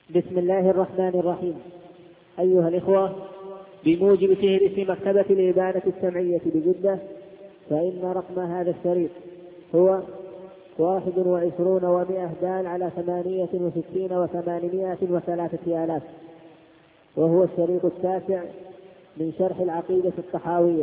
بسم الله الرحمن الرحيم. أيها الإخوة، بموجب فهرس مكتبة الإبانة السمعية بجدة، فإن رقم هذا الشريط هو 21 دال على 68 و803 آلاف، وهو الشريط التاسع من شرح العقيدة الطحاوية.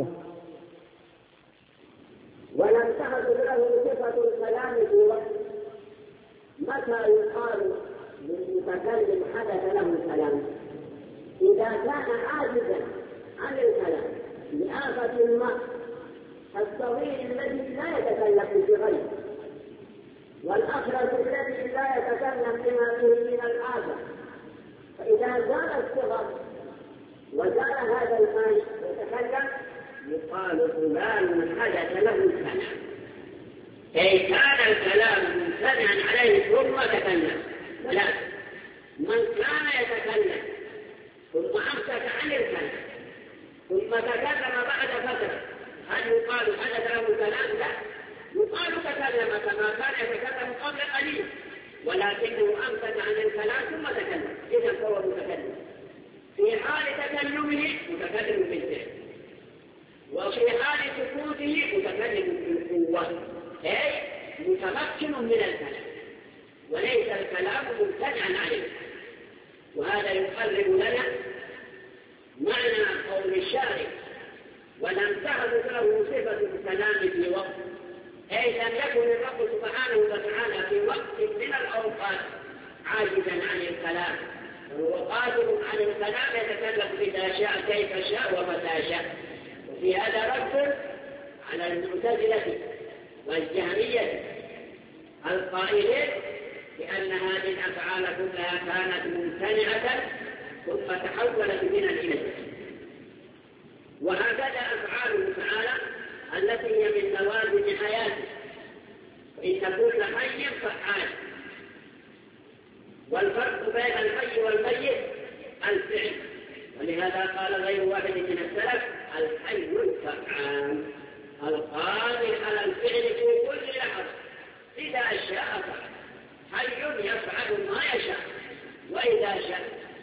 ولم تحدث له صفة الكلام في وقت. متى يقال للمتكلم حدث له الكلام؟ إذا كان عاجزا عن الكلام لآفة المرء الصغير الذي لا يتكلم بغيره، والأخرس الذي لا يتكلم بما فيه من الآفة، فإذا زال الصغر وزال هذا المال يتكلم يقال فلان حدث له الكلام، أي كان الكلام ممتنعا عليه ثم تكلم. ولا من كان يتكلم ثم أمسك عن الكلام ثم تكلم بعد فترة، هل يقال حدث له الكلام؟ لا، يقال تكلم كما كان يتكلم قبل قليل، ولكنه أمسك عن الكلام ثم تكلم، إذا فهو متكلم. في حال تكلمه متكلم بالفعل، وفي حال سكوته متكلم بالقوة، أي متمكن من الكلام، وليس الكلام ممتنعا عليه. وهذا يقرب لنا معنى قول الشارع ولم تحدث له صفة الكلام في وقت، أي لم يكن الرب سبحانه وتعالى في وقت من الأوقات عاجزا عن الكلام، وهو قادر عن الكلام يتكلم إذا شاء كيف شاء ومتى شاء. وفي هذا رد على المعتزلة والجهمية القائلين بأن هذه الأفعال كلها كانت ممتنعة ثم تحولت من الإله. وهكذا أفعاله تعالى التي هي من لوازم حياته، فإن كل حي فعال. والفرق بين الحي والميت الفعل، ولهذا قال غير واحد من السلف الحي الفعال القادر على الفعل في كل لحظة إذا شاء فعل. حي يفعل ما يشاء وإذا شاء.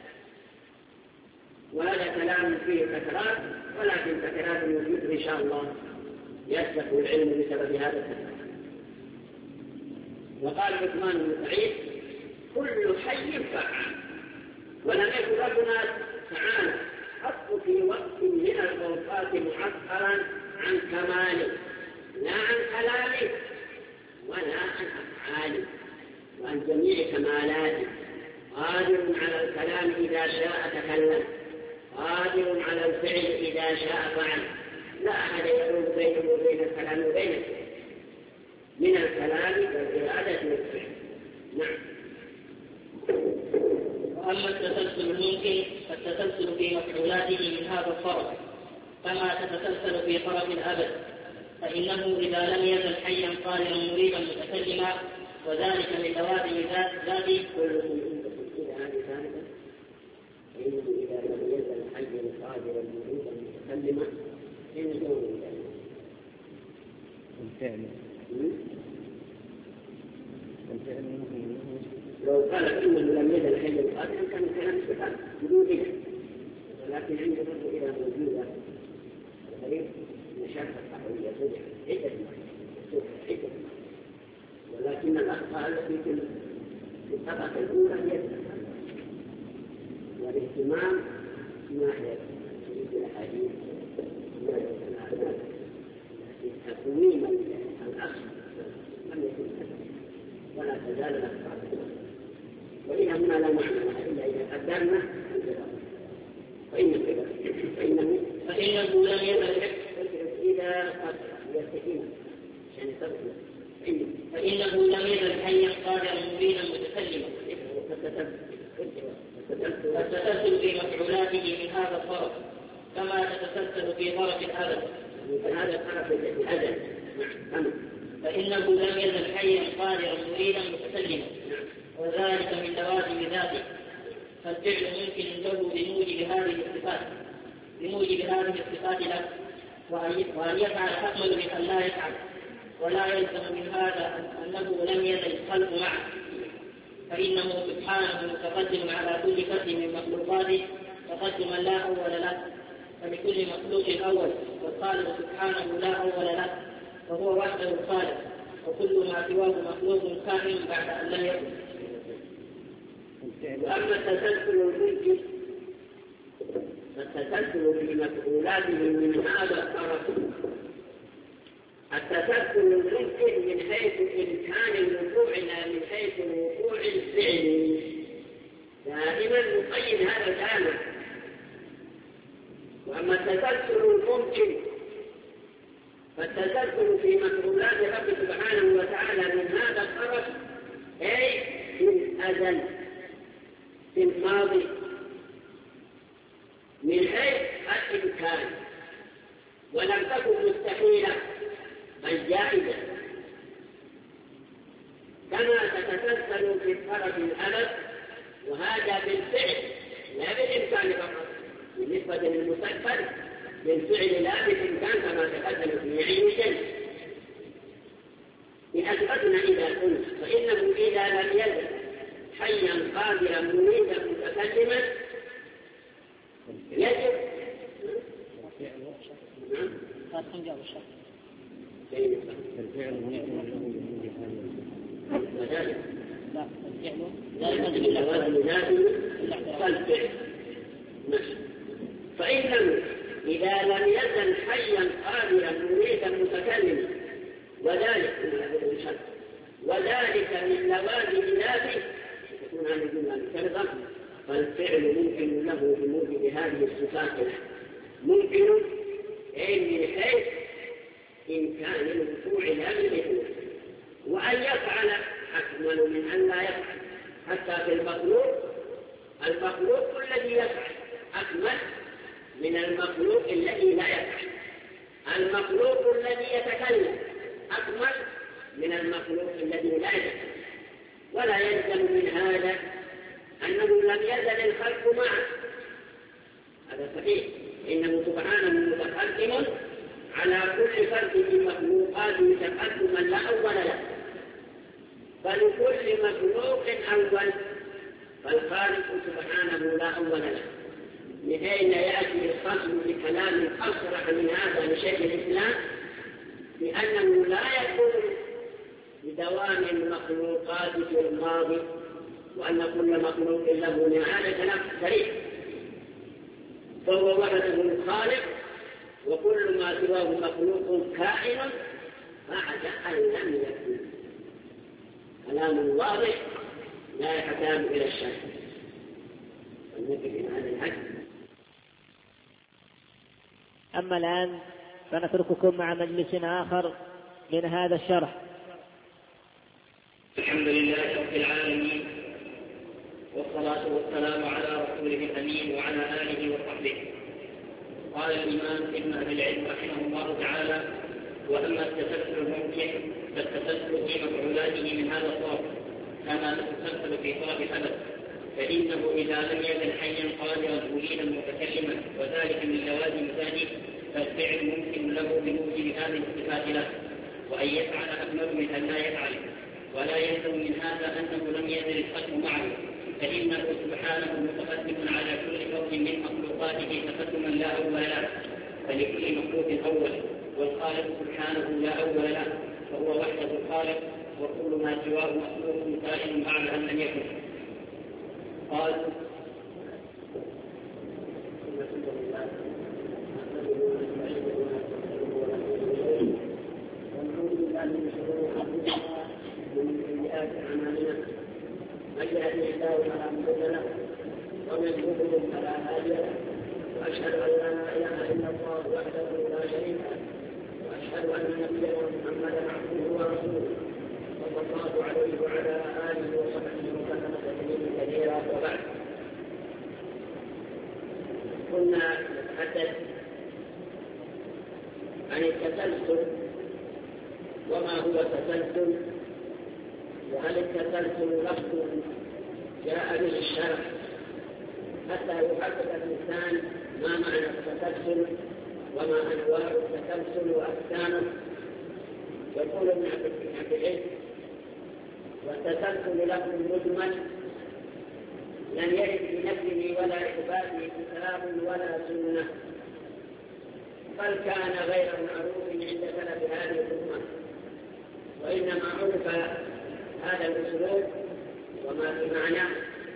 وهذا كلام فيه تكرار، ولكن تكرار يوجد إن شاء الله يسبق العلم بسبب هذا التكرار. وقال عثمان بن سعيد كل حي فعال، ولم يكن ربنا تعالى حط في وقت من الأوقات معطلا عن كماله، لا عن كلامه ولا عن أفعاله وعن جميع كمالاته. قادر على الكلام إذا شاء تكلم، قادر على الفعل إذا شاء فعل، لا أحد يحول بينه وبين الكلام وبين من الكلام والإرادة والفعل. نعم. وأما التسلسل الممكن فالتسلسل في مفعولاته من هذا الطرف كما تتسلسل في طرف الأبد، فإنه إذا لم يزل حيا قادرا مريدا متكلما، وذلك من لوازم ذاته. فإنه إذا لم يزل حيا قادرا مريدا متكلما إنه لو قال إنه لم يزل حيا قادرا كان كلام استفاد وجوده، ولكن عند الرجل إلى موجودة الغريب مشاكل صحوية عدة ولكن الأخطاء التي في الطبقة الأولى هي والاهتمام ناحية الأحاديث تقويم الأصل لم يكن ولا تزال الأخطاء، وإلى هنا لا معنى إلا إذا قدرنا فإنه لم يزل إذا يستقيم فإنه لم يزل حيا قادرا مريدا متكلما، فالتسلسل في مفعولاته من هذا الطرف كما تتسلسل في طرف الأبد. هذا الطرف الأبد. فإنه لم يزل حيا قادرا مريدا متكلما، وذلك من لوازم ذاته. فالفعل ممكن له بموجب هذه الصفات له، وأن يفعل أكمل من أن لا يفعل، ولا يلزم من هذا أنه لم يزل الخلق معه، فإنه سبحانه متقدم على كل فرد من مخلوقاته تقدما لا أول له، فلكل مخلوق أول، والخالق سبحانه لا أول له، وهو وحده الخالق، وكل ما سواه مخلوق كائن بعد أن لم يكن. أما التسلسل الممكن فالتسلسل في مفعولاته من هذا الطرف، التسلسل الممكن من حيث إمكان الوقوع لا من حيث الوقوع الفعلي. دائما نقيد هذا الآن. وأما التسلسل الممكن فالتسلسل في مفعولات رب سبحانه وتعالى من هذا الطرف، أي في الأزل في الماضي من حيث الإمكان، ولم تكن مستحيلة بل جائزة، كما تتسلسل في الطرف الأبد، وهذا بالفعل لا بالإمكان فقط. بالنسبة للمستقبل بالفعل لا بالإمكان كما تقدم في علم الجنة. إن أثبتنا إذا قلت فإنه إذا لم يزل حيا قادرا مريدا متكلما يجب فإنه إذا لم يزل حيا قادرا مريدا متكلما وذلك من لوازم ذاته تكون هذه الجملة مكررة، فالفعل ممكن له بموجب هذه الصفات. ممكن أي من حيث إمكان الوقوع لا بالإذن، وأن يفعل أكمل من أن لا يفعل. حتى في المخلوق الذي يفعل أكمل من المخلوق الذي لا يفعل. المخلوق الذي يتكلم أكمل من المخلوق الذي لا يتكلم. ولا يلزم من هذا أنه لم يزل الخلق معه، هذا صحيح، إنه سبحانه متقدم على كل فرد من مخلوقاته تقدما لا أول له، فلكل مخلوق أول، فالخالق سبحانه لا أول له. من أين يأتي الخصم بكلام أصرح من هذا لشيخ الإسلام بأنه لا يكون بدوام المخلوقات في الماضي، وأن كل مخلوق له نهاية كلام صريح، فهو وحده الخالق، وكل ما سواه مخلوق كائن بعد أن لم يكن. كلام واضح لا يحتاج إلى الشك. ونكتب هذا الحد. أما الآن فنترككم مع مجلس آخر من هذا الشرح. الحمد لله رب العالمين، والصلاة والسلام على رسوله الأمين وعلى آله وصحبه. قال الإمام ابن أبي العلم رحمه الله تعالى: وأما التسلسل الممكن فالتسلسل في مفعولاته من هذا الطرف كما تتسلسل في طرف الأبد، فإنه إذا لم يزل حيا قادرا مريدا متكلما، وذلك من لوازم ذلك، فالفعل ممكن له بموجب هذه الصفات له، وأن يفعل أكمل من أن لا يفعل. ولا يلزم من هذا أنه لم يزل الخلق معه، فإنه سبحانه متقدم على كل فرد من مخلوقاته تقدما لا أول له، فلكل مخلوق أول، والخالق سبحانه لا أول له، فهو وحده الخالق، وكل ما سواه مخلوق كائن بعد أن لم يكن. قال: وأشهد أن لا إله إلا الله وحده لا شريك له، وأشهد أن نبينا محمدا عبده ورسوله صلى الله عليه وعلى آله وصحبه وسلم تسليما كثيرا. وبعد، كنا نتحدث عن التسلسل وما هو التسلسل، وهل التسلسل لفظ جاء به الشرع حتى يحدد الإنسان ما معنى التسلسل وما أنواع التسلسل وأقسامه. يقول ابن عبد العزيز: والتسلسل لفظ مجمل لم يرد بنفسه ولا إثباته كتاب ولا سنة، بل كان غير معروف عند سلف هذه الأمة، وإنما عرف هذا الأسلوب وما في معناه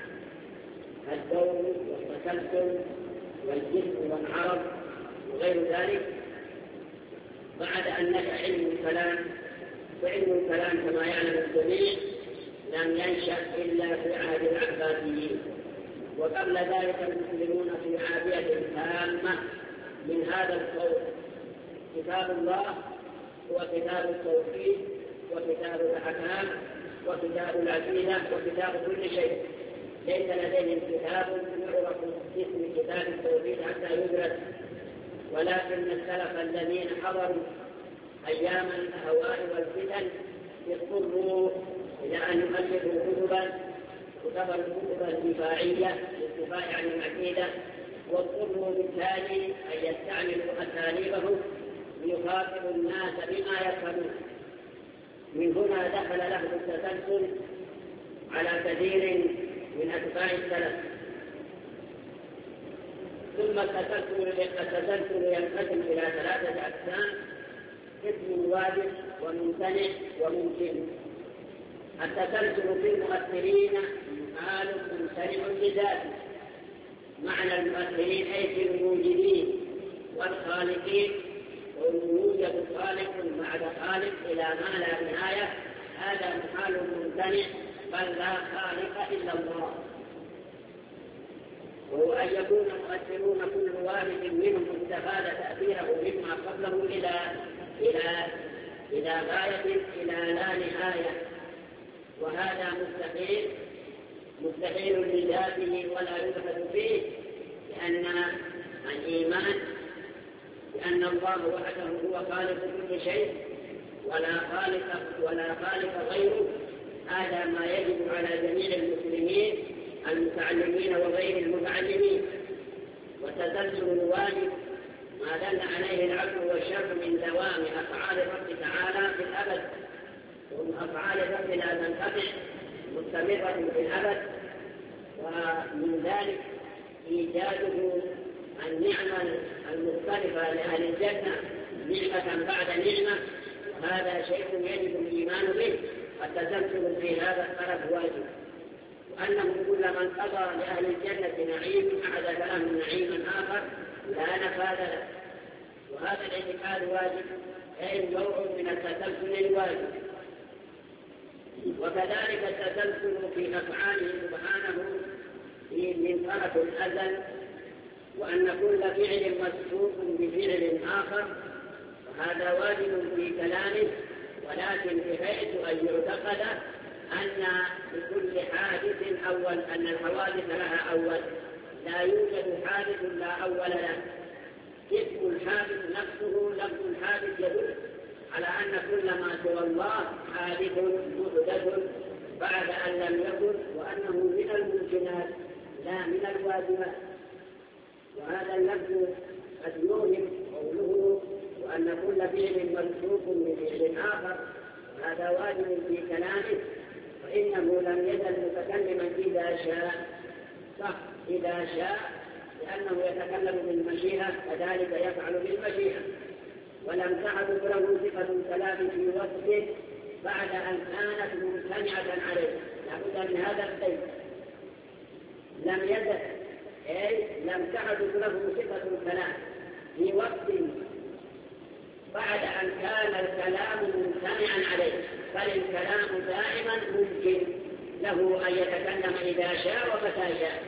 الدور والتسلسل والجسم والعرض وغير ذلك بعد أن نشأ علم الكلام. وعلم الكلام كما يعلم الجميع لم ينشأ إلا في عهد العباسيين، وقبل ذلك المسلمون في عافية تامة من هذا القول. كتاب الله هو كتاب التوحيد وكتاب الأحكام وكتاب العقيدة وكتاب كل شيء. ليس لديهم كتاب يعرف باسم كتاب التوحيد حتى يدرس، ولكن السلف الذين حضروا أيام الأهواء والفتن اضطروا إلى أن يؤلفوا كتبا الدفاعية للدفاع عن العقيدة، واضطروا بالتالي أن يستعملوا أساليبهم ليخاطبوا الناس بما يفهمون. من هنا دخل له التسلسل على كثير من أتباع السلف. ثم التسلسل ينقسم إلى 3 أقسام: اسم واجب وممتنع وممكن. التسلسل في المؤثرين حال ممتنع لذاته، معنى المؤثرين أي في الموجدين والخالقين، ويوجد خالق بعد خالق إلى ما لا نهاية، هذا محال ممتنع، بل لا خالق إلا الله. وهو أن يكون المؤثرون كل واحد منهم استفاد تأثيره مما قبله إلى غاية إلى لا نهاية، وهذا مستحيل لذاته ولا يلفت فيه، لأن الإيمان بأن الله وحده هو خالق كل شيء ولا خالق غيره، هذا ما يجب على جميع المسلمين المتعلمين وغير المتعلمين. وتسلسل الواجب ما دل عليه العقل والشرع من دوام أفعال الرب تعالى في الأبد، ومن أفعال الرب لا تنقطع مستمرة في الأبد، ومن ذلك إيجاده النعمة المختلفة لأهل الجنة نعمة بعد نعمة، وهذا شيء يجب الإيمان به. التسلسل في هذا الطرف واجب، وأنه كل من قضى لأهل الجنة نعيم أحدث لهم نعيما آخر لا نفاذ له، وهذا الاعتقاد واجب، أي نوع من التسلسل الواجب. وكذلك التسلسل في أفعاله سبحانه من طرف الأزل، وأن كل فعل مسبوق بفعل آخر، وهذا واجب في كلامه، ولكن بحيث أن يعتقد أن لكل حادث أول، أن الحوادث لها أول، لا يوجد حادث لا أول له. اسم الحادث نفسه لفظ الحادث يدل على أن كل ما سوى الله حادث محدث بعد أن لم يكن، وأنه من الممكنات لا من الواجبات. وهذا اللفظ قد يوهم قوله وأن كل فعل مسبوق بفعل آخر، هذا واجب في كلامه، فإنه لم يزل متكلما إذا شاء، صح إذا شاء، لأنه يتكلم بالمشيئة كذلك يفعل بالمشيئة، ولم تحدث له صفة الكلام في وصفه بعد أن كانت ممتنعة عليه. لابد من هذا البيت، لم يزل أي لم تحدث له صفة الكلام في وقت بعد أن كان الكلام ممتنعا عليه، بل الكلام دائما ممكن له أن يتكلم إذا شاء ومتى شاء.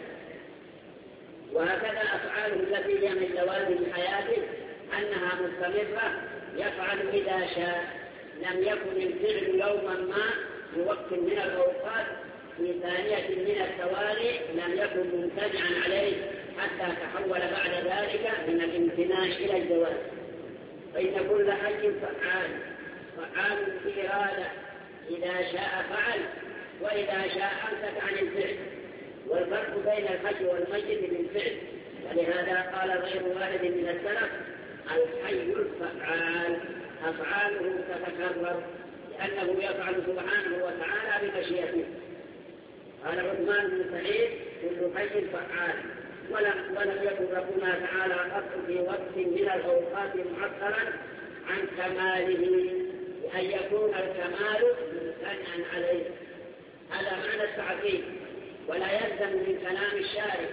وهكذا أفعاله التي هي من لوازم حياته أنها مستمرة، يفعل إذا شاء، لم يكن الفعل يوما ما في وقت من الأوقات في ثانية من التوالي لم يكن ممتنعا عليه حتى تحول بعد ذلك من الامتناع إلى الجواز. فإن كل حي فعال في إرادة، إذا شاء فعل وإذا شاء أمسك عن الفعل، والفرق بين الحي والميت بالفعل. ولهذا قال غير واحد من السلف الحي الفعال، أفعاله تتكرر أنه يفعل سبحانه وتعالى بمشيئته. قال عثمان بن سعيد: كل حي فعال. ولم يكن ربنا تعالى قط في وقت من الأوقات معطلا عن كماله، بأن يكون الكمال ممتنعا عليه. هذا معنى التعظيم، ولا يلزم من كلام الشارع.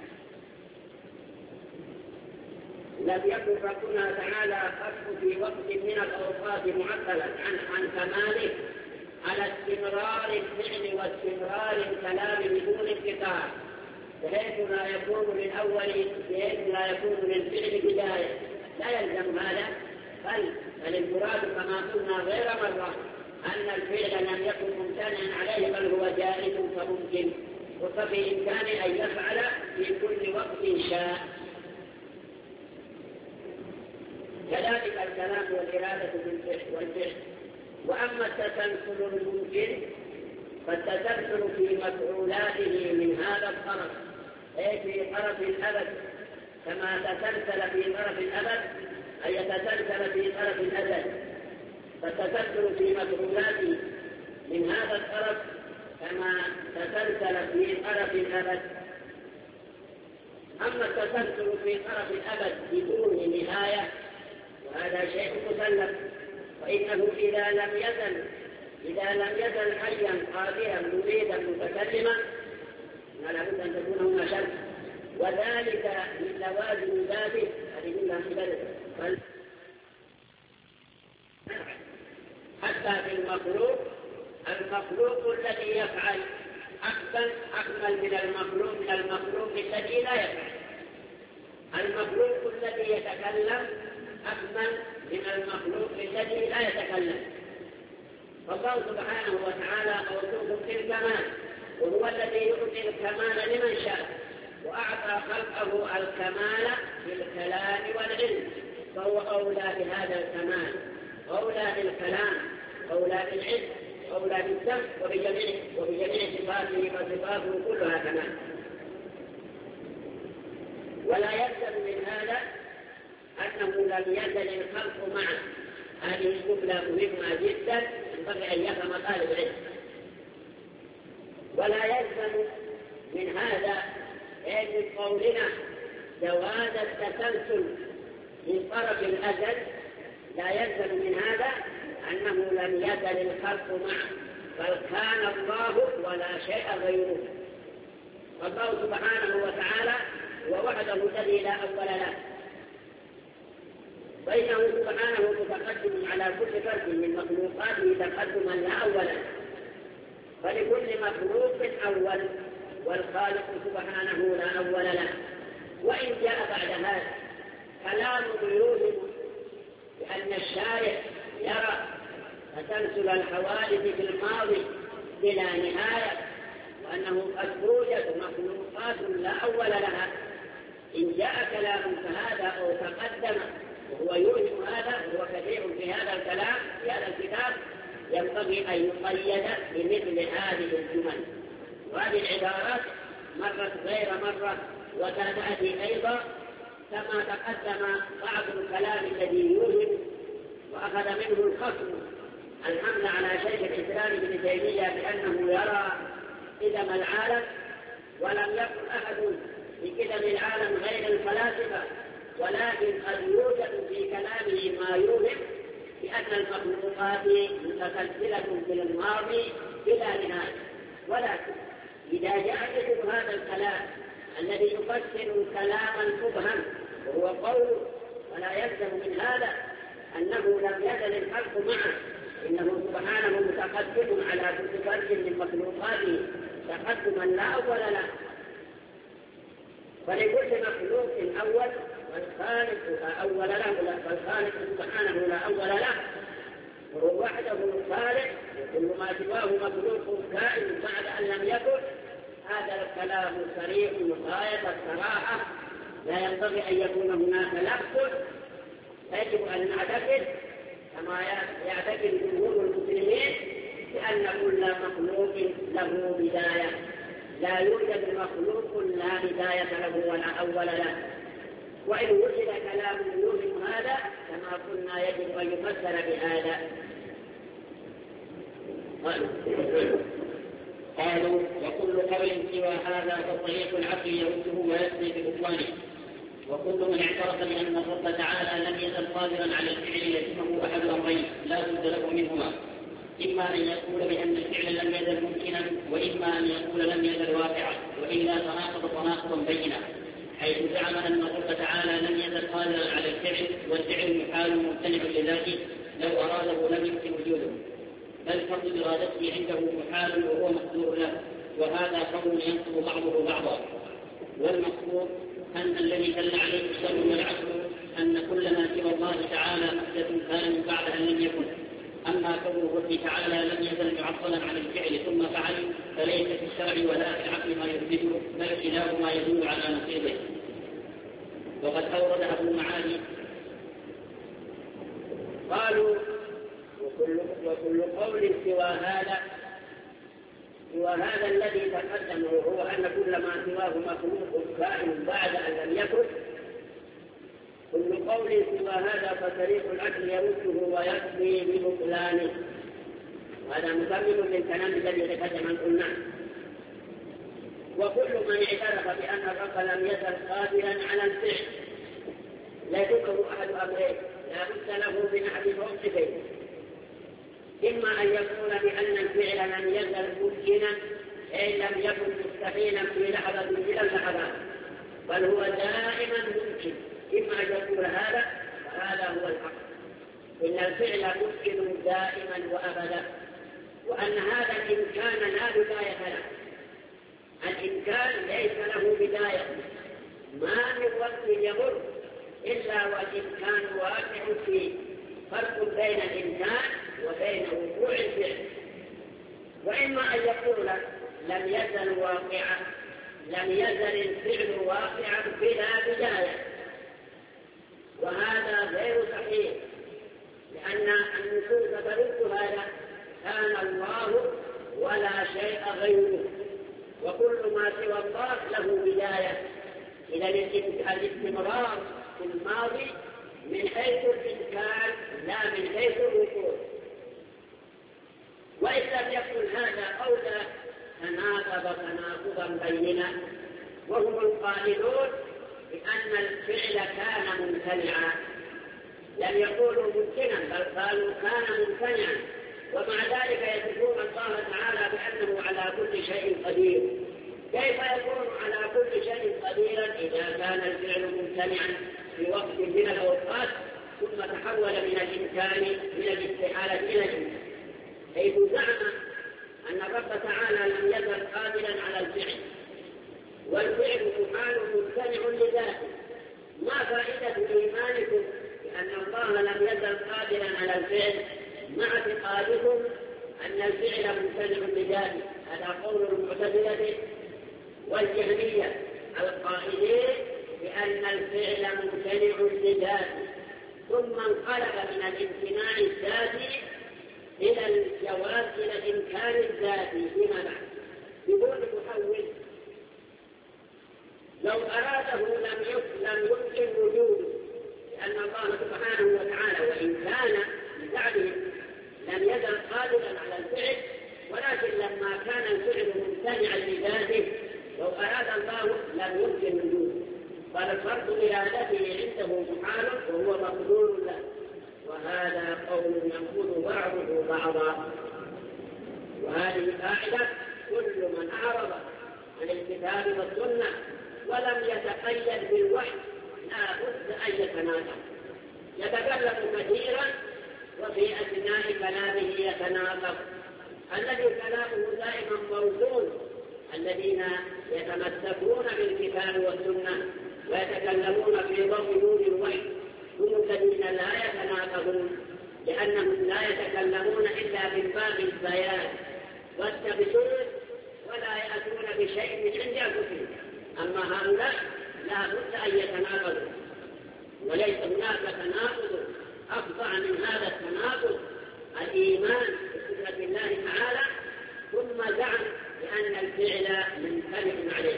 لم يكن ربنا تعالى قط في وقت من الأوقات معطلا عن كماله على استمرار الفعل واستمرار الكلام بدون انقطاع، بحيث لا يكون للفعل بداية. لا يلزم هذا، بل المراد كما قلنا غير مرة أن الفعل لم يكن ممتنعا عليه، بل هو جائز فممكن، وبإمكانه أن يفعل في كل وقت شاء. كذلك الكلام والإرادة والفعل. وأما التسلسل الممكن فالتسلسل في مفعولاته من هذا الطرف، أي في طرف الأبد، كما تسلسل في طرف الأبد أي يتسلسل في طرف الأزل. فالتسلسل في مفعولاته من هذا الطرف كما تسلسل في طرف الأبد. أما التسلسل في طرف الأبد بدون نهاية وهذا شيء مسلم، فإنه إذا لم يزل حيا قادرا مريدا متكلما لا بد أن تكون هنا شرط، وذلك من لوازم ذاته. هذه كلها من حتى في المخلوق الذي يفعل أكمل من المخلوق الذي لا يفعل. المخلوق الذي يتكلم أكمل من المخلوق الذي لا يتكلم. فالله سبحانه وتعالى موصوف بالكمال، وهو الذي يؤتي الكمال لمن شاء، وأعطى خلقه الكمال بالكلام والعلم، فهو أولى بهذا الكمال، أولى بالكلام، أولى بالعلم، أولى بالسمع، وبجميع صفاته وصفاته كلها كمال. ولا يلزم من هذا أنه لم يزل الخلق معه. هذه الجملة مهمة جدا، ينبغي أن يفهم طالب العلم. ولا يلزم من هذا من قولنا جواز التسلسل من طرف الأزل، لا يلزم من هذا أنه لم يزل الخلق معه، بل كان الله ولا شيء غيره. والله سبحانه وتعالى هو وحده الذي لا أول له، فإنه سبحانه متقدم على كل فرد من مخلوقاته تقدما لا أول له، فلكل مخلوق أول، والخالق سبحانه لا أول له. وإن جاء بعد هذا كلام يوهم بأن الشارع يرى تسلسل الحوادث في الماضي بلا نهاية، وأنه قد توجد مخلوقات لا أول لها، إن جاء كلام فهذا أو تقدم وهو يوهم هذا، وهو كثير في هذا الكلام في هذا الكتاب، ينبغي أن يقيد بمثل هذه الجمل. وهذه العبارات مرت غير مرة وتأتي أيضا، كما تقدم بعض الكلام الذي يوهم وأخذ منه الخصم الحمل على شيخ الإسلام ابن تيمية بأنه يرى قدم العالم، ولم يكن أحد في قدم العالم غير الفلاسفة، ولكن قد يوجد في كلامه ما يوهم بأن المخلوقات متسلسلة في الماضي بلا نهاية. ولكن إذا جاء مثل هذا الكلام الذي يفسر كلاما مبهم وهو قول، ولا يلزم من هذا أنه لم يزل الخلق معه، إنه سبحانه متقدم على كل فرد من مخلوقاته تقدما لا أول له، فلكل مخلوق أول، والخالق أول له، والخالق سبحانه لا أول له، وهو وحده الخالق، وكل ما سواه مخلوق كائن بعد أن لم يكن. هذا الكلام صريح غاية الصراحة، لا ينبغي أن يكون هناك لبس. يجب أن نعتقد كما يعتقد جمهور المسلمين بأن كل مخلوق له بداية، لا يوجد مخلوق لا بداية له ولا أول له. وإن وجد كلام يوهم هذا كما قلنا يجب أن يفسر بهذا. قالوا وكل قول سوى هذا فالطريق العقل يرده ويسري ببطلانه. وكل من اعترف بأن الرب تعالى لم يزل قادرا على الفعل يلزمه أحد الأمرين لا بد له منهما، إما أن يقول بأن الفعل لم يزل ممكنا، وإما أن يقول لم يزل واقعا، وإلا تناقض تناقضا بينا، حيث زعم أن الرب تعالى لم يزل قادرا على الفعل والفعل محال ممتنع لذاته لو أراده لم يمكن وجوده، بل فضل إرادته عنده محال وهو مقدور له، وهذا قول ينقض بعضه بعضا. والمقصود أن الذي دل عليه الشر والعقل أن كل ما سوى الله تعالى محدث كان من بعد أن لم يكن. أما كون الرب تعالى لم يزل معطلا عن الفعل ثم فعل فليس في الشرع ولا في العقل ما يثبته، بل كلاهما يدل على نصيبه. وقد أورد أبو معالي قالوا وكل قول سوى هذا الذي تقدم وهو أن كل ما سواه مخلوق كائن بعد أن لم يكن، كل قول سوى هذا فطريق العقل يرده ويقضي ببطلانه. هذا مكمل للكلام الذي تقدم أن قلناه. وكل من اعترف بأن الرب لم يزل قادرا على الفعل لا يدركه أحد أمرين لا بد له من أحد موقفين، إما أن يقول بأن الفعل لم يزل ممكنا أي لم يكن مستحيلا في لحظة من اللحظات، بل هو دائما ممكن. إما أن يقول هذا وهذا هو الحق، إن الفعل ممكن دائما وأبدا، وأن هذا الإمكان لا بداية له. الإمكان ليس له بداية، ما من وقت يمر إلا والإمكان واقع فيه. فرق بين الإمكان وبين وقوع الفعل. وإما أن يقول لم يزل واقعا، لم يزل الفعل واقعا بلا بداية، وهذا غير صحيح، لأن النصوص ترد هذا: كان الله ولا شيء غيره، وكل ما سوى الله له بداية. إذا الاستمرار في الماضي من حيث الإمكان لا من حيث الوقوع. وإن لم يكن هذا قولا تناقض تناقضا بينا، وهم القائلون بأن الفعل كان ممتنعا، لم يقولوا ممكنا بل قالوا كان ممتنعا، ومع ذلك يصفون الله تعالى بأنه على كل شيء قدير. كيف يكون على كل شيء قديرا إذا كان الفعل ممتنعا في وقت من الأوقات ثم تحول من الإمكان من الاستحالة إلى الإمكان، حيث زعم أن الرب تعالى لم يزل قادرا على الفعل، والفعل محال ممتنع لذاته. ما فائدة إيمانكم بأن الله لم يزل قادرا على الفعل مع اعتقادكم أن الفعل ممتنع لذاته؟ هذا قول المعتزلة والجهمية القائلين بأن الفعل ممتنع لذاته، ثم انقلب من الامتناع الذاتي إلى الجواز إلى الإمكان الذاتي فيما بعد بدون محول. لو أراده لم يمكن وجوده، لأن الله سبحانه وتعالى وإن كان بزعمه لم يزل قادرا على الفعل، ولكن لما كان الفعل ممتنعا لذاته لو أراد الله لم يمكن وجوده، فالفرق إرادته عنده محال وهو مقدور له. وهذا قول ينقض بعضه بعضا. وهذه قاعدة: كل من أعرض عن الكتاب والسنة ولم يتقيد بالوحي لا بد أن يتناقض. يتكلم كثيرا وفي أثناء كلامه يتناقض. الذي كلامه دائما موزون الذين يتمسكون بالكتاب والسنة ويتكلمون في ضوء نور الوحي هم الذين لا يتناقضون، لأنهم لا يتكلمون إلا من باب البيان والتبشير ولا يأتون بشيء من عند أنفسهم. أما هؤلاء لا بد أن يتناقضوا، وليس هناك تناقض أفظع من هذا التناقض: الإيمان بصفة الله تعالى ثم زعم بأن الفعل ممتنع عليه.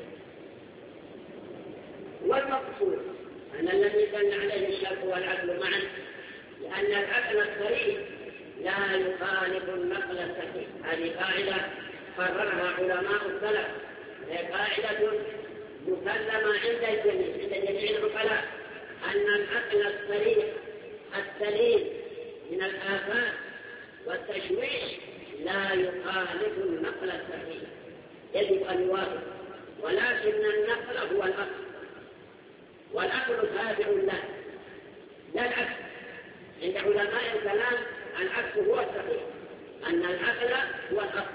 والمقصود أن الذي دل عليه الشرع والعقل معا، لأن العقل الصريح لا يخالف النقل الصحيح. هذه قاعدة قررها علماء السلف، هي قاعدة مسلمة عند جميع العقلاء، أن النقل الصريح السليم من الآفات والتشويش لا يخالف النقل الصحيح، يجب أن يوافق، ولكن النقل هو الأصل والعقل تابع له، لا العكس. عند علماء الكلام العكس هو الصحيح، أن العقل هو الأصل،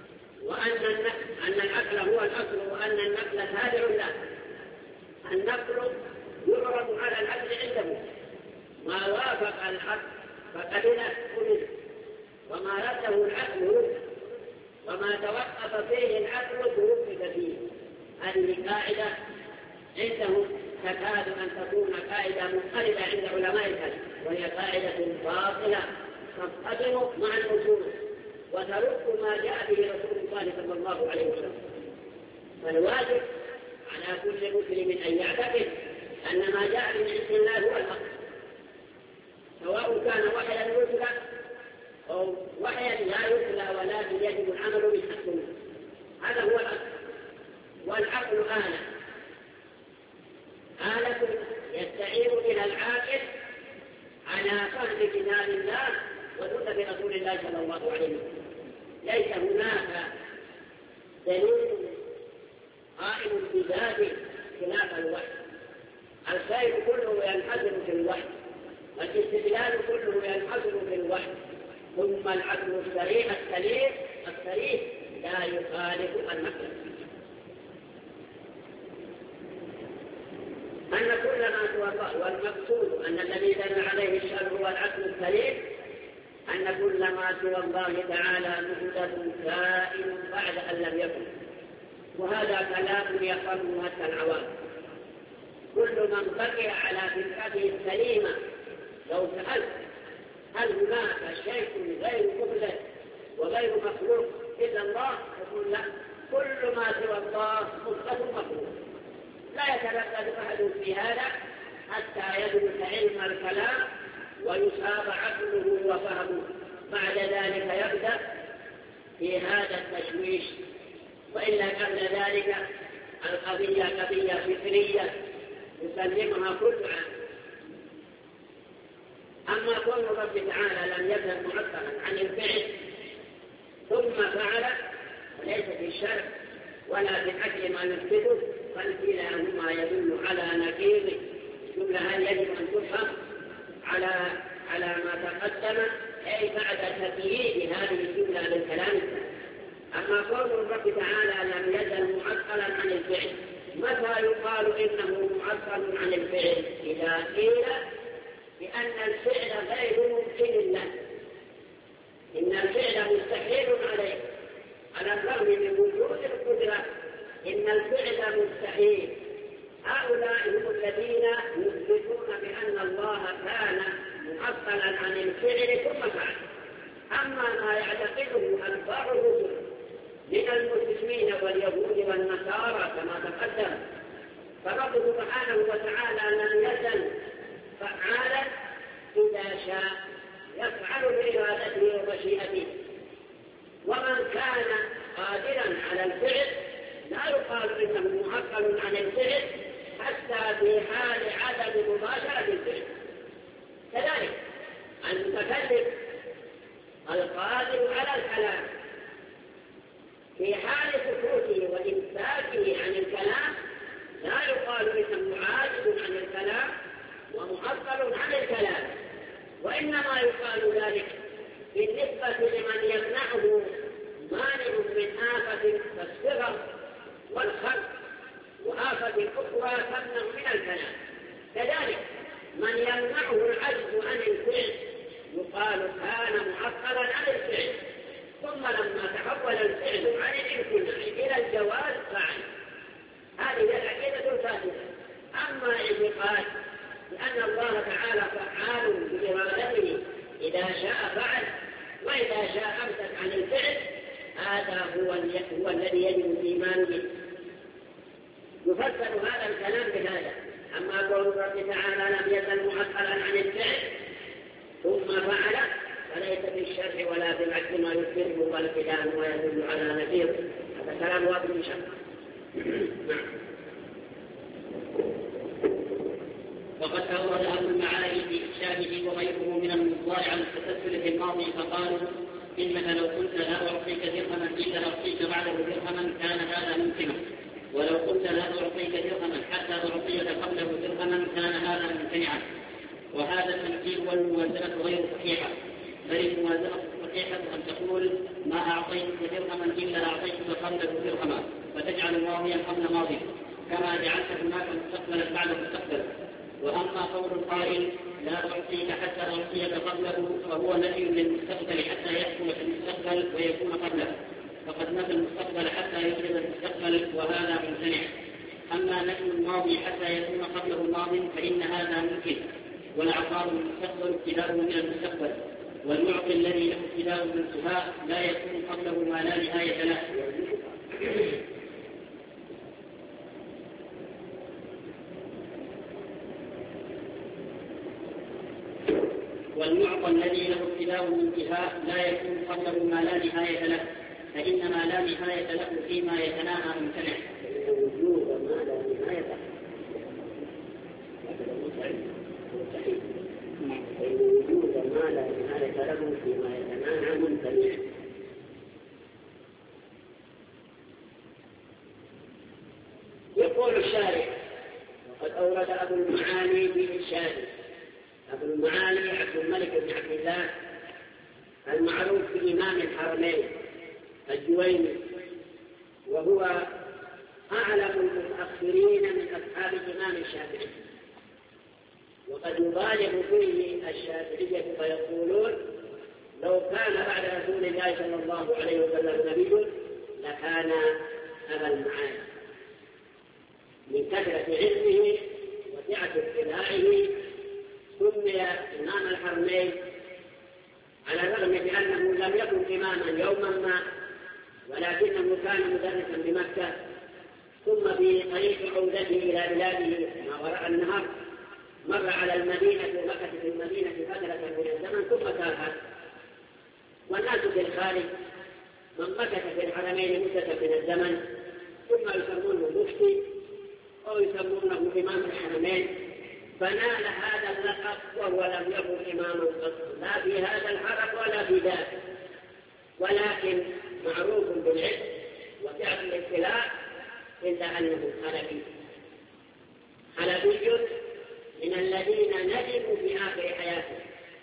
أن العقل هو الأصل وأن النقل تابع له. النقل يعرض على العقل عنده، ما وافق العقل فقبله قبل، وما رده العقل رد، وما توقف فيه العقل توقف فيه. هذه قاعدة عندهم تكاد أن تكون قاعدة منقرضة عند علماء الكلام، وهي قاعدة باطلة تصطدم مع الأصول وترد ما جاء به رسول الله صلى الله عليه وسلم. فالواجب على كل مسلم أن يعتقد أن ما جاء من عند الله هو الحق، سواء كان وحيا يتلى أو وحيا لا يتلى، ولكن يجب العمل بالحق. هذا هو الأصل. والعقل آلة يستعين بها العاقل على فهم كتاب الله وسنة رسول الله صلى الله عليه وسلم. ليس هناك دليل قائم بذاته خلاف الوحي. الخير كله ينحصر في الوحي، والاستدلال كله ينحصر في الوحي. ثم العقل الصريح الصريح لا يخالف النقل. أن كل ما سوى الله، والمقصود أن الذي دل عليه الشرع هو العقل السليم، أن كل ما سوى الله تعالى محدث كائن بعد أن لم يكن. وهذا كلام يفهم حتى العوام. كل من بقي على فكرته السليمة لو سألت هل هناك شيء غير محدث وغير مخلوق إلا الله، يقول لا، كل ما سوى الله محدث مخلوق. لا يتردد أحد في هذا حتى يدرك علم الكلام ويصاب عقله وفهمه، بعد ذلك يبدأ في هذا التشويش. وإلا قبل ذلك القضية قضية فكرية يسلمها كل عام. أما كون الرب تعالى لم يزل معطلا عن الفعل ثم فعل، وليس في الشرع ولا في العقل ما يثبته، فكلاهما يدل على نقيض. الجملة هل يجب أن تفهم على ما تقدم، أي بعد تقييد هذه الجملة للكلام. أما قول الرب تعالى لم يزل معطلا عن الفعل، متى يقال إنه معطل عن الفعل؟ إذا قيل بأن الفعل غير ممكن له، إن الفعل مستحيل عليه، على الرغم من وجود القدرة إن الفعل مستحيل. هؤلاء هم الذين يثبتون بأن الله كان معطلا عن الفعل ثم فعل. أما ما يعتقده أنفار الرسل من المسلمين واليهود والنصارى كما تقدم، فرب سبحانه وتعالى لم يزل فعالا إذا شاء يفعل بإرادته ومشيئته. ومن كان قادرا على الفعل لا يقال إنه معطل عن الفعل حتى في حال عدم مباشرة الفعل. كذلك المتكلم القادر على الكلام في حال سكوته وإمساكه عن الكلام لا يقال إنه عاجز عن الكلام ومعطل عن الكلام، وإنما يقال ذلك بالنسبة لمن يمنعه مانع من آفة كالصغر والخلق وآفة أخرى تمنع من الكلام. كذلك من يمنعه العجز عن الفعل يقال كان معطلا عن الفعل، ثم لما تحول الفعل عن الامتناع إلى الجواز فعل. هذه العقيدة الفاسدة. أما اعتقاد لأن الله تعالى فعال بإرادته، إذا شاء فعل وإذا شاء أمسك عن الفعل، هذا هو الذي يجب الإيمان به. يفسر هذا الكلام بهذا. أما قول الرب تعالى لم يزل معطلا عن الفعل ثم فعل، وليس في الشرع ولا في العقل ما يشبه والكلام ويدل على نذير. هذا كلام واضح إن شاء الله. وقد أورد أهل المعاني في إرشاده وغيره من النظار عن التسلسل في الماضي فقالوا إنك لو قلت لا أعطيك درهما إلا أعطيك بعده درهما كان هذا ممكنا، ولو قلت لا أعطيك درهما حتى أعطيك قبله درهما كان هذا ممتنعا. وهذا التمثيل والموازنة غير صحيحة، بل الموازنة الصحيحة أن تقول ما أعطيتك درهما إلا أعطيتك قبله درهما، فتجعل ماضيا قبل ماضي كما جعلت هناك مستقبلا بعد مستقبل. وأما قول القائل لا أعطيك حتى أعطيك قبله فهو نفي للمستقبل حتى يحكم في المستقبل ويكون قبله، فقد نفى المستقبل حتى يوجد المستقبل وهذا ممتنع. أما نفي الماضي حتى يكون قبله ماض فإن هذا ممكن، والعقار المستقبل ابتداء من المستقبل، والمعطي الذي له ابتداء من انتهاء لا يكون قبله ما لا نهاية له. والمعطى الذي له ابتداء من انتهاء لا يكون قبله ما لا نهاية له، فإن ما لا نهاية له فيما يتناهى ممتنع. وجود ما لا نهاية له فإن وجود ما لا نهاية له فيما يتناهى ممتنع. يقول الشارع وقد أورد أبو المعالي في إرشاده. أبو المعالي عبد الملك بن عبد الله المعروف بإمام الحرمين الجويني، وهو أعلم المتأخرين من أصحاب الإمام الشافعي، وقد يبالغ فيه الشافعية فيقولون لو كان بعد رسول الله صلى الله عليه وسلم نبي لكان أبا المعالي، من كثرة علمه وسعة اطلاعه سمي إمام الحرمين، على الرغم بأنه لم يكن إماما يوما ما، ولكنه كان مدرسا بمكة، ثم في طريق عودته إلى بلاده ما وراء النهر مر على المدينة ومكث في المدينة فترة من الزمن ثم سافر. والناس في الخارج من مكث في الحرمين مدة من الزمن ثم يسمونه مفتي أو يسمونه إمام الحرمين، فنال هذا اللقب وهو لم يكن إماما قط لا في هذا الحرم ولا في ذاك، ولكن معروف بالعلم وسعة الاطلاع، إلا أنه حلبي من الذين ندموا في آخر حياتهم.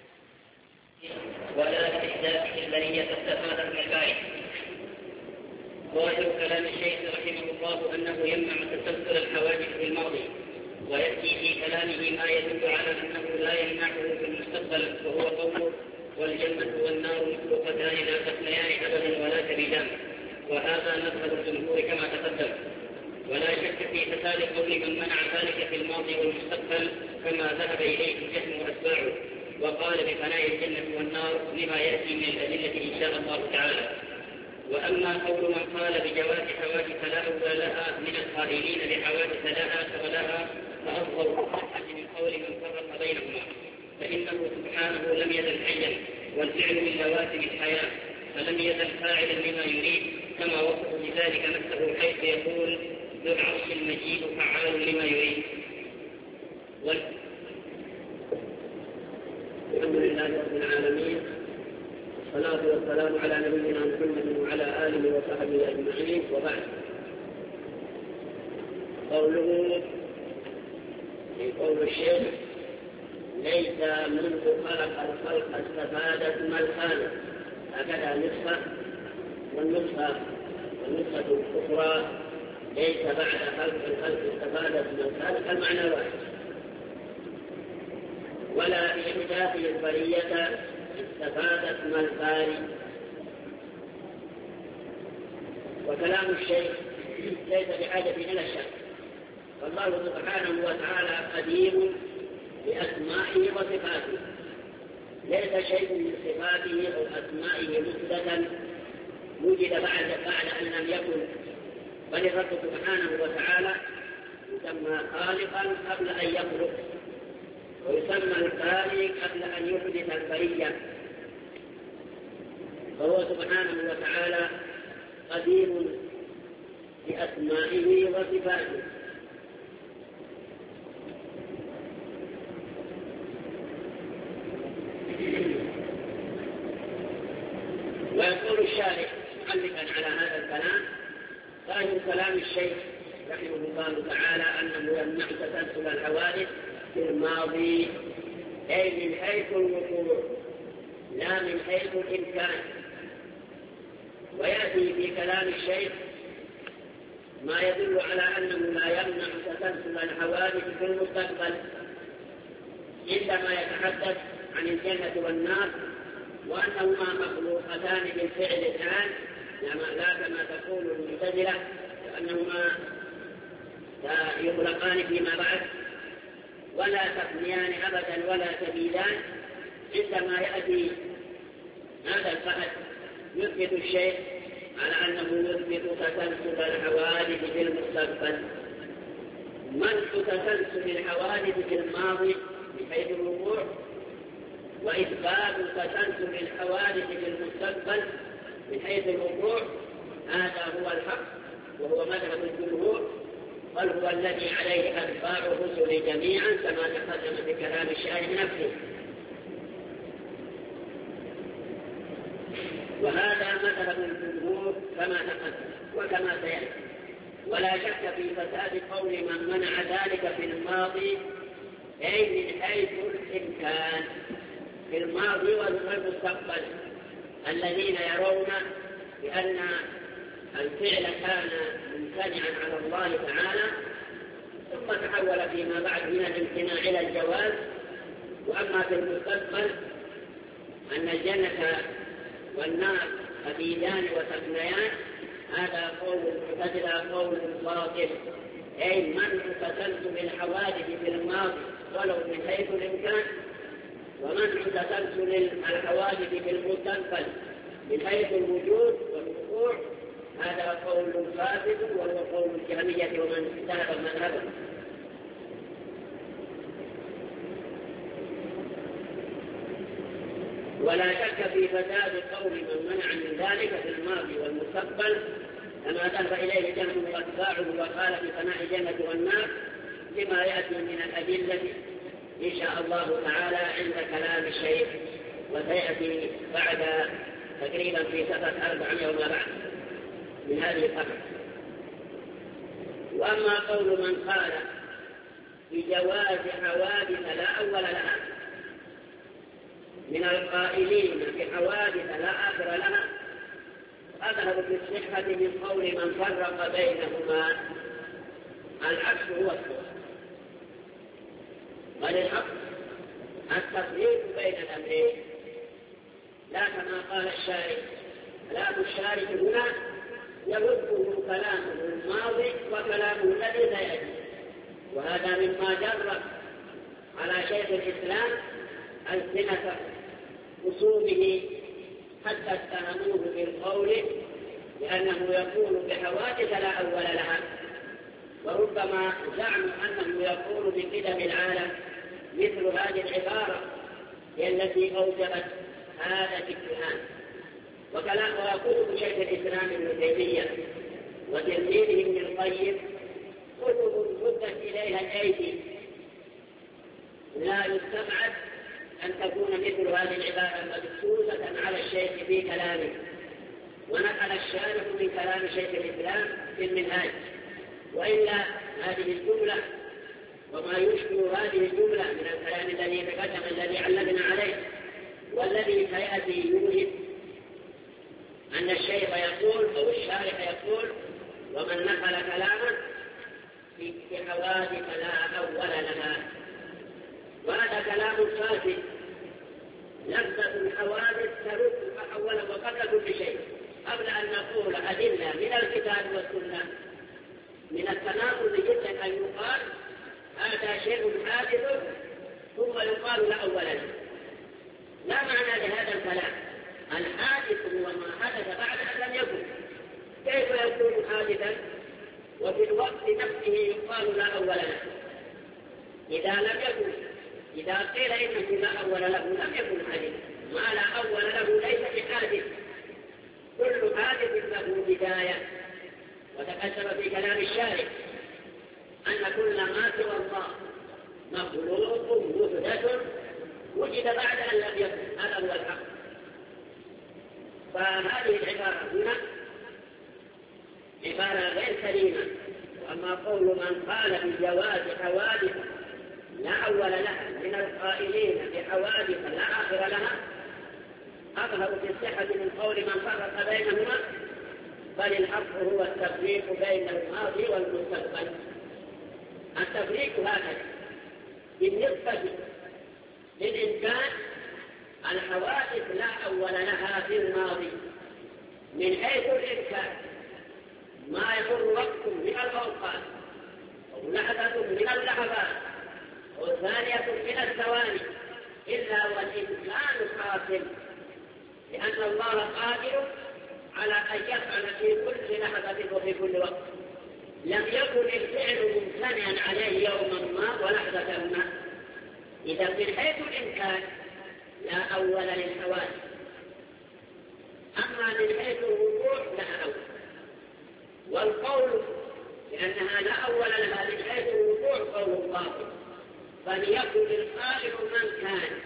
ولا استحداثه البرية استفاد من الباري. ظاهر كلام الشيخ رحمه الله أنه يمنع تسلسل الحوادث في الماضي، ويأتي في كلامه ما يدل على أنه لا يمنعه في المستقبل، وهو قوله والجنة والنار مخلوقتان لا تفنيان أبدا ولا تبيدان، وهذا مذهب الجمهور كما تقدم. ولا شك في فساد قول من منع ذلك في الماضي والمستقبل كما ذهب إليه الجهم وأتباعه، وقال بفناء الجنة والنار لما يأتي من الأدلة إن شاء الله تعالى. وأما قول من قال بجواز حوادث لا أولى لها من القائلين بحوادث لا آخر لها فأفضل من قول من فرق بينهما، فإنه سبحانه لم يزل حيا والفعل من لوازم الحياة، فلم يزل فاعلا لما يريد، كما وصف بذلك نفسه حيث يقول ذو العرش المجيد فعال لما يريد. الحمد لله رب العالمين، والصلاة والسلام على نبينا محمد وعلى آله وصحبه أجمعين، وبعد. قوله في قول الشيخ ليس منذ خلق الخلق استفادت ما الخالق، هكذا نسخة، والنسخة الأخرى ليس بعد خلق الخلق استفادت ما الخالق، المعنى واحد. ولا في إحداث البرية استفادت ما الباري. وكلام الشيخ ليس بحاجة إلى الشك، والله سبحانه وتعالى قديم بأسمائه وصفاته، ليس شيء من صفاته أو أسمائه محدثا وجد بعد أن لم يكن، بل الرب سبحانه وتعالى يسمى خالقا قبل أن يخلق، ويسمى الباري قبل أن يحدث البرية، وهو سبحانه وتعالى قدير بأسمائه وصفاته. ويقول الشارح معلقا على هذا الكلام: ظاهر كلام الشيخ رحمه الله تعالى أنه يمنع تسلسل الحوادث في الماضي، أي من حيث الوقوع لا من حيث الإمكان. ويأتي في كلام الشيخ ما يدل على أنه لا يمنع تسلسل الحوادث في المستقبل عندما يتحدث عن الجنة والنار وأنهما مخلوقتان بالفعل الآن، لا كما تقول المعتزلة وأنهما يخلقان فيما بعد ولا تفنيان أبدا ولا تبيدان. عندما يأتي هذا الفحث يثبت الشيء على أنه يثبت تسلسل الحوادث في المستقبل. منع تسلسل الحوادث في الماضي من حيث الوقوع، وإثبات تسلسل الحوادث في المستقبل من حيث الوقوع، هذا هو الحق وهو مذهب الجمهور، بل هو الذي عليه أتباع الرسل جميعا كما تقدم في كلام الشارح نفسه. وهذا مذهب الجمهور كما تقدم وكما سيأتي. ولا شك في فساد قول من منع ذلك في الماضي، أي من حيث الإمكان في الماضي والمستقبل، الذين يرون بأن الفعل كان ممتنعا على الله تعالى ثم تحول فيما بعد من الامتناع إلى الجواز. وأما في المستقبل أن الجنة والنار حديدان وتفنيان، هذا قول المعتزلة قول باطل، أي منع تسلسل الحوادث في الماضي ولو من حيث الإمكان، ومنع تسلسل الحوادث في المستقبل من حيث الوجود والوقوع، هذا قول فاسد وهو قول الجهمية ومن ذهب مذهبه. ولا شك في فساد قول من منع من ذلك في الماضي والمستقبل كما ذهب إليه جهل واتباعه وقال في فناء الجنة والنار لما يأتي من الأدلة إن شاء الله تعالى عند كلام الشيخ، وسيأتي بعد تقريبا في سفة 400 وما بعد من هذه الأمر. وأما قول من قال بجواز حوادث لا أول لها من القائلين بحوادث لا آخر لها، أذهب بالصحة من قول من فرق بينهما. العكس هو الصواب، بل الحق التفريق بين الأمرين، لا كما قال الشارع. كلام الشارع هنا يرده كلامه الماضي وكلامه الذي سيأتي، وهذا مما جرب على شيخ الإسلام ألسنة خصومه حتى اتهموه بالقول لأنه يقول بحوادث لا أول لها، وربما زعموا أنه يقول بقدم العالم مثل هذه العبارة هي التي أوجبت هذا الاتهام. ويقول شيخ الإسلام ابن تيمية وتلميذه ابن القيم كتب ردت إليها الأيدي، لا يستبعد أن تكون مثل هذه العبارة مدسوسة على الشيخ في كلامه. ونقل الشارح من كلام شيخ الإسلام في المنهاج، وإلا هذه الجملة وما يشبه هذه الجملة من الكلام الذي تقدم الذي علمنا عليه والذي سيأتي يوجد أن الشيخ يقول أو الشارح يقول ومن نقل كلامه في حوادث لا أول لها، وهذا كلام فاسد. لفظة الحوادث ترد أولا وقبل كل شيء، قبل أن نقول أدلة من الكتاب والسنة من التناقض جدا أن يقال هذا شيء حادث ثم يقال لا أول له. لا معنى لهذا الكلام. الحادث هو ما حدث بعد أن لم يكن. كيف يكون حادثا وفي الوقت نفسه يقال لا أول له؟ إذا لم يكن، إذا قيل إنه لا أول له لم يكن حادث، ما لا أول له ليس بحادث، كل حادث له بداية. وتقدم في كلام الشارع أن كل ما سوى الله مخلوق محدث وجد بعد أن لم يكن. هذا هو الحق. فهذه العبارة هنا عبارة غير سليمة. وأما قول من قال بجواز حوادث لا أول لها من القائلين بحوادث لا آخر لها أظهر في الصحة من قول من فرق بينهما، بل الحق هو التفريق بين الماضي والمستقبل. التفريق هكذا بالنسبة للإنسان الحوادث لا أول لها في الماضي من حيث الإمكان، ما يمر وقت من الأوقات أو لحظة من اللحظات أو ثانية من الثواني إلا والإمكان حاصل، لأن الله قادر على أن يفعل في كل لحظة وفي كل وقت. لم يكن الفعل ممتنعا عليه يوما ما ولحظة ما. إذا من حيث الإمكان لا أول للحوادث، أما من حيث الوقوع لا أول. والقول لأنها لا أول لها من حيث الوقوع قول باطل، فليكن القائل من كان.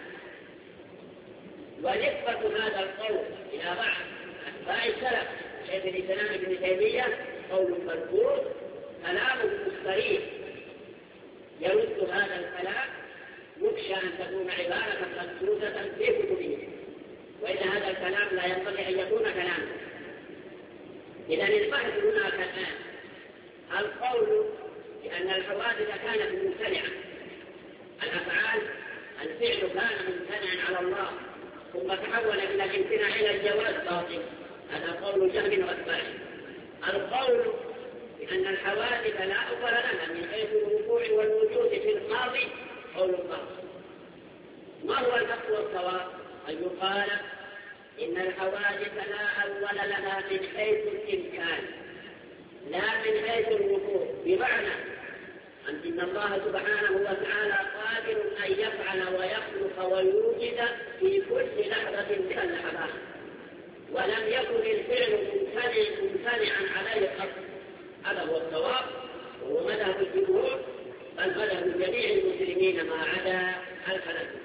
ونسبة هذا القول إلى بعض أتباع السلف شيخ الإسلام ابن تيمية قول مذكور كلامه صريح يرد هذا الكلام، يخشى أن تكون عبارة مخصوصة في كتبه، وإن هذا الكلام لا ينبغي أن يكون كلاما. إذا البحث هناك الآن القول بأن الحوادث كانت ممتنعة، الأفعال الفعل كان ممتنعا على الله ثم تحول إلى الامتناع إلى الجواز باطل، هذا قول جهم وأتباعه. القول بأن الحوادث لا أول لها من حيث الوقوع والوجود في الماضي قول باطل. ما هو الحق والصواب؟ أن يقال إن الحوادث لا أول لها من حيث الإمكان لا من حيث الوقوع، بمعنى أن الله سبحانه وتعالى قادر أن يفعل ويخلق ويوجد في كل لحظة من اللحظات، ولم يكن الفعل ممتنعا عليه قط. هذا هو الصواب وهو مذهب الجمهور، بل مذهب جميع المسلمين ما عدا الحنفية.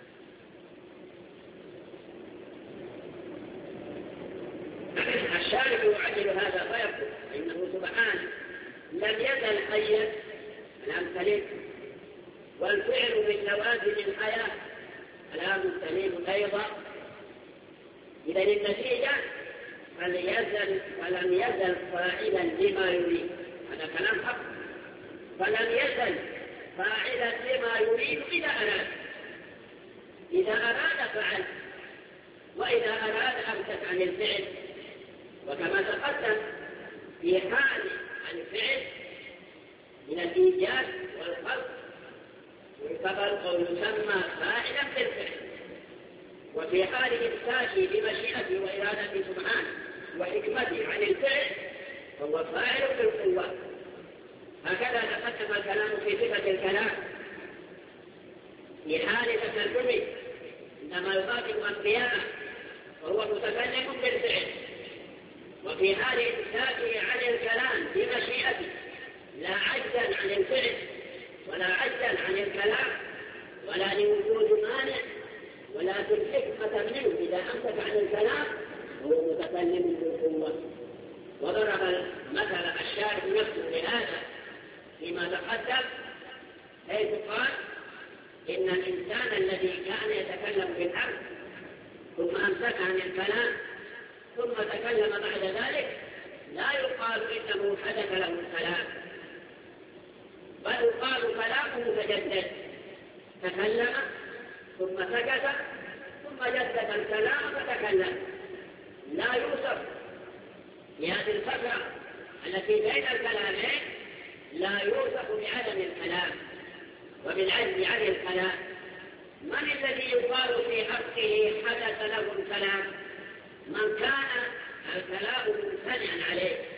الشارع يعدل هذا فيقول إنه سبحانه لم يزل حيا الأمثلين، والفعل من لوازم الحياة كلام سليم أيضا. إذا النتيجة فلم يزل فاعلا لما يريد، هذا كلام حق. فلم يزل فاعلا لما يريد إذا أراد، إذا أراد فعل، وإذا أراد أمسك عن الفعل. وكما تقدم في حال الفعل من الإيجاد والخلق يعتبر أو يسمى فاعلا بالفعل، وفي حال إمساكه بمشيئته وإرادته سبحانه وحكمته عن الفعل فهو فاعل بالقوة. هكذا تقدم الكلام في صفة الكلام في حال تكلمه عندما يخاطب أنبياءه فهو متكلم بالفعل، وفي حال إمساكه عن الكلام بمشيئته لا عجزا عن الفعل ولا عجزا عن الكلام ولا لوجود مانع ولا الحكمة منه إذا أمسك عن الكلام هو متكلم بالقوة. وضرب مثل الشارع نفسه لهذا فيما تقدم، حيث قال إن الإنسان الذي كان يتكلم بالحق ثم أمسك عن الكلام ثم تكلم بعد ذلك لا يقال إنه حدث له الكلام، بل يقال كلامه تجدد، تكلم ثم سكت ثم جدد الكلام فتكلم. لا يوصف لهذه الفترة التي بين الكلامين لا يوصف بعدم الكلام وبالعجز عن الكلام. من الذي يقال في حقه حدث له الكلام؟ من كان الكلام ممتنعا عليه